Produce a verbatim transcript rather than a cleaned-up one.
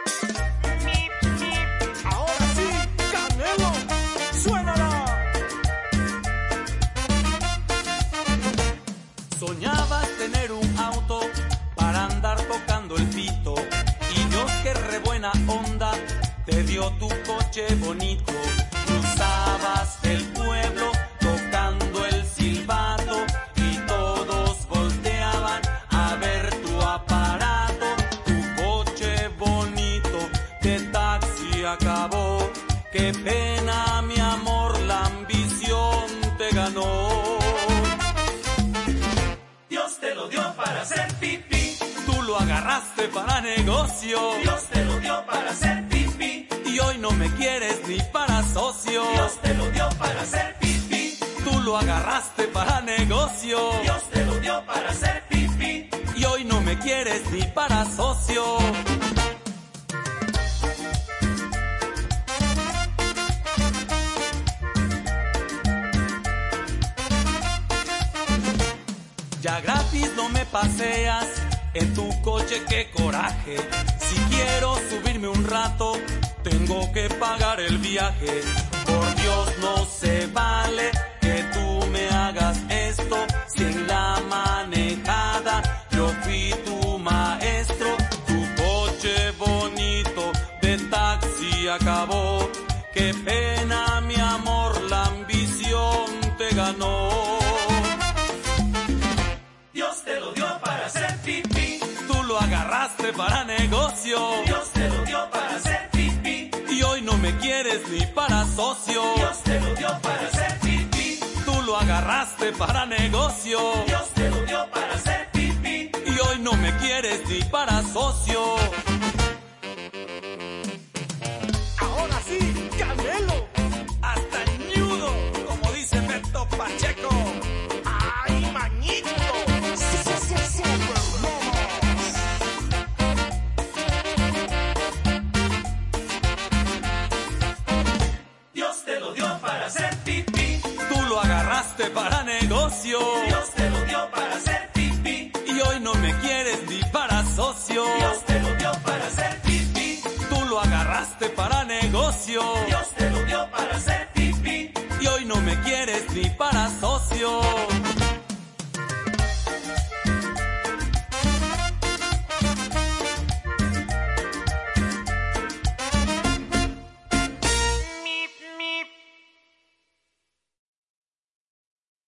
Ahora sí, Canelo, suénala. Soñabas tener un auto para andar tocando el pito, y Dios, que re buena onda, te dio tu coche bonito. Cruzabas el pueblo tocando el silbato y todos volteaban a ver tu aparato. Tu coche bonito de taxi acabó. Qué pena, mi amor, la ambición te ganó. Dios te lo dio para hacer pipí. Tú lo agarraste para negocio. Dios te lo dio para hacer pipí. Y hoy no me quieres ni para socio. Dios te lo dio para hacer pipí. Tú lo agarraste para negocio. Dios te lo dio para hacer pipí. Y hoy no me quieres ni para socio. Ya gratis no me paseas en tu coche, qué coraje. Si quiero subirme un rato, tengo que pagar el viaje. Por Dios, no se vale que tú me hagas esto. Si en la manejada yo fui tu maestro. Tu coche bonito de taxi acabó. Qué pena, mi amor, la ambición te ganó. Dios te lo dio para hacer pipí. Tú lo agarraste para negocio. Dios te lo dio para hacer pipí. Y hoy no me quieres ni para socio. Dios te lo dio para hacer pipí. Tú lo agarraste para negocio. Dios te lo dio para hacer pipí. Y hoy no me quieres ni para socio.